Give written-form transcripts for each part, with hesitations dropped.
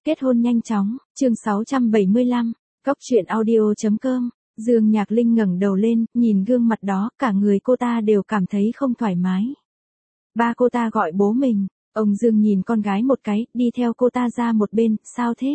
Kết hôn nhanh chóng, chương 675, Cóc truyện audio.com. Dương Nhạc Linh ngẩng đầu lên, nhìn gương mặt đó, cả người cô ta đều cảm thấy không thoải mái. Ba cô ta gọi bố mình, ông Dương nhìn con gái một cái, đi theo cô ta ra một bên, sao thế?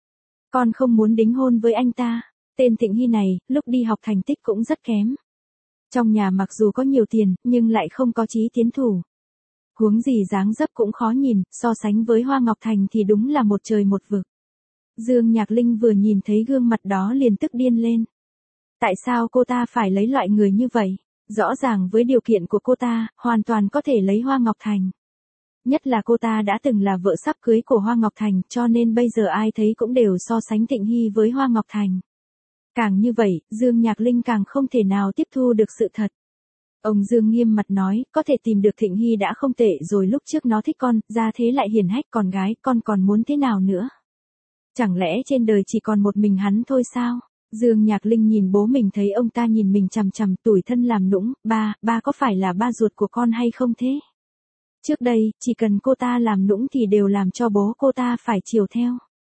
Con không muốn đính hôn với anh ta. Tên Thịnh Hy này, lúc đi học thành tích cũng rất kém. Trong nhà mặc dù có nhiều tiền, nhưng lại không có chí tiến thủ. Huống gì dáng dấp cũng khó nhìn, so sánh với Hoa Ngọc Thành thì đúng là một trời một vực. Dương Nhạc Linh vừa nhìn thấy gương mặt đó liền tức điên lên. Tại sao cô ta phải lấy loại người như vậy? Rõ ràng với điều kiện của cô ta, hoàn toàn có thể lấy Hoa Ngọc Thành. Nhất là cô ta đã từng là vợ sắp cưới của Hoa Ngọc Thành, cho nên bây giờ ai thấy cũng đều so sánh Thịnh Hy với Hoa Ngọc Thành. Càng như vậy, Dương Nhạc Linh càng không thể nào tiếp thu được sự thật. Ông Dương nghiêm mặt nói, có thể tìm được Thịnh Hy đã không tệ rồi, lúc trước nó thích con, ra thế lại hiền hách, con gái, con còn muốn thế nào nữa? Chẳng lẽ trên đời chỉ còn một mình hắn thôi sao? Dương Nhạc Linh nhìn bố mình thấy ông ta nhìn mình chằm chằm, tủi thân làm nũng, ba có phải là ba ruột của con hay không thế? Trước đây, chỉ cần cô ta làm nũng thì đều làm cho bố cô ta phải chiều theo.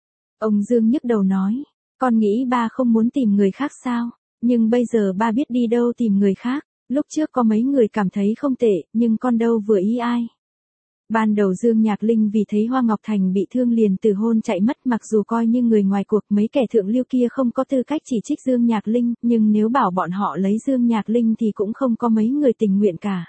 Ông Dương nhức đầu nói, con nghĩ ba không muốn tìm người khác sao? Nhưng bây giờ ba biết đi đâu tìm người khác. Lúc trước có mấy người cảm thấy không tệ, nhưng con đâu vừa ý ai. Ban đầu Dương Nhạc Linh vì thấy Hoa Ngọc Thành bị thương liền từ hôn chạy mất, mặc dù coi như người ngoài cuộc, mấy kẻ thượng lưu kia không có tư cách chỉ trích Dương Nhạc Linh, nhưng nếu bảo bọn họ lấy Dương Nhạc Linh thì cũng không có mấy người tình nguyện cả.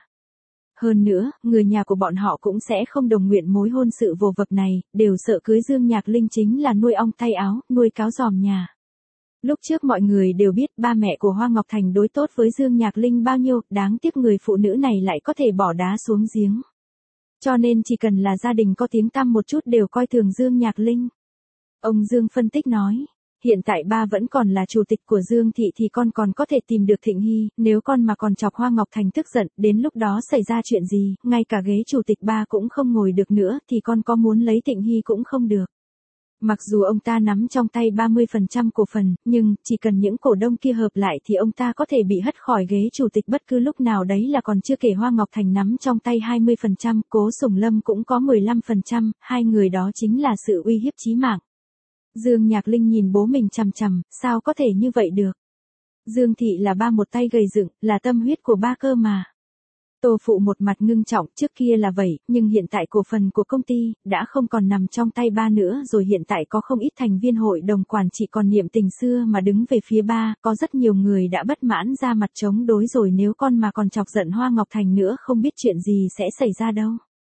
Hơn nữa, người nhà của bọn họ cũng sẽ không đồng nguyện mối hôn sự vồ vập này, đều sợ cưới Dương Nhạc Linh chính là nuôi ong tay áo, nuôi cáo giòm nhà. Lúc trước mọi người đều biết ba mẹ của Hoa Ngọc Thành đối tốt với Dương Nhạc Linh bao nhiêu, đáng tiếc người phụ nữ này lại có thể bỏ đá xuống giếng. Cho nên chỉ cần là gia đình có tiếng tăm một chút đều coi thường Dương Nhạc Linh. Ông Dương phân tích nói, hiện tại ba vẫn còn là chủ tịch của Dương Thị thì con còn có thể tìm được Thịnh Hy, nếu con mà còn chọc Hoa Ngọc Thành tức giận, đến lúc đó xảy ra chuyện gì, ngay cả ghế chủ tịch ba cũng không ngồi được nữa thì con có muốn lấy Thịnh Hy cũng không được. Mặc dù ông ta nắm trong tay 30% cổ phần, nhưng chỉ cần những cổ đông kia hợp lại thì ông ta có thể bị hất khỏi ghế chủ tịch bất cứ lúc nào, đấy là còn chưa kể Hoa Ngọc Thành nắm trong tay 20%, Cố Sùng Lâm cũng có 15%, hai người đó chính là sự uy hiếp chí mạng. Dương Nhạc Linh nhìn bố mình chằm chằm, sao có thể như vậy được? Dương Thị là ba một tay gầy dựng, là tâm huyết của ba cơ mà. Tô Phụ một mặt ngưng trọng, trước kia là vậy, nhưng hiện tại cổ phần của công ty đã không còn nằm trong tay ba nữa rồi, hiện tại có không ít thành viên hội đồng quản trị còn niệm tình xưa mà đứng về phía ba, có rất nhiều người đã bất mãn ra mặt chống đối rồi, nếu con mà còn chọc giận Hoa Ngọc Thành nữa không biết chuyện gì sẽ xảy ra đâu.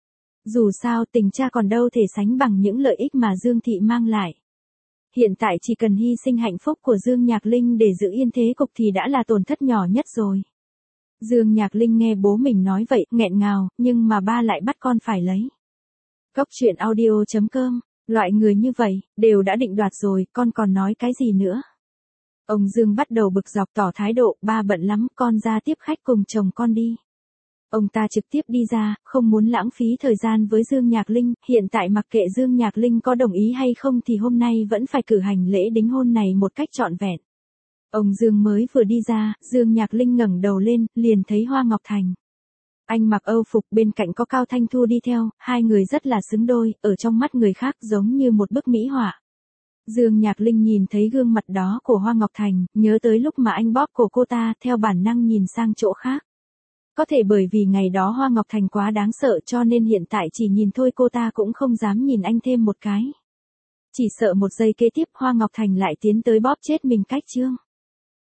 Dù sao tình cha còn đâu thể sánh bằng những lợi ích mà Dương Thị mang lại. Hiện tại chỉ cần hy sinh hạnh phúc của Dương Nhạc Linh để giữ yên thế cục thì đã là tổn thất nhỏ nhất rồi. Dương Nhạc Linh nghe bố mình nói vậy, nghẹn ngào, nhưng mà ba lại bắt con phải lấy. Cóc truyện audio.com, loại người như vậy, đều đã định đoạt rồi, con còn nói cái gì nữa? Ông Dương bắt đầu bực dọc tỏ thái độ, ba bận lắm, con ra tiếp khách cùng chồng con đi. Ông ta trực tiếp đi ra, không muốn lãng phí thời gian với Dương Nhạc Linh, hiện tại mặc kệ Dương Nhạc Linh có đồng ý hay không thì hôm nay vẫn phải cử hành lễ đính hôn này một cách trọn vẹn. Ông Dương mới vừa đi ra, Dương Nhạc Linh ngẩng đầu lên, liền thấy Hoa Ngọc Thành. Anh mặc Âu phục, bên cạnh có Cao Thanh Thu đi theo, hai người rất là xứng đôi, ở trong mắt người khác giống như một bức mỹ họa. Dương Nhạc Linh nhìn thấy gương mặt đó của Hoa Ngọc Thành, nhớ tới lúc mà anh bóp cổ cô ta, theo bản năng nhìn sang chỗ khác. Có thể bởi vì ngày đó Hoa Ngọc Thành quá đáng sợ cho nên hiện tại chỉ nhìn thôi cô ta cũng không dám nhìn anh thêm một cái. Chỉ sợ một giây kế tiếp Hoa Ngọc Thành lại tiến tới bóp chết mình cách chương.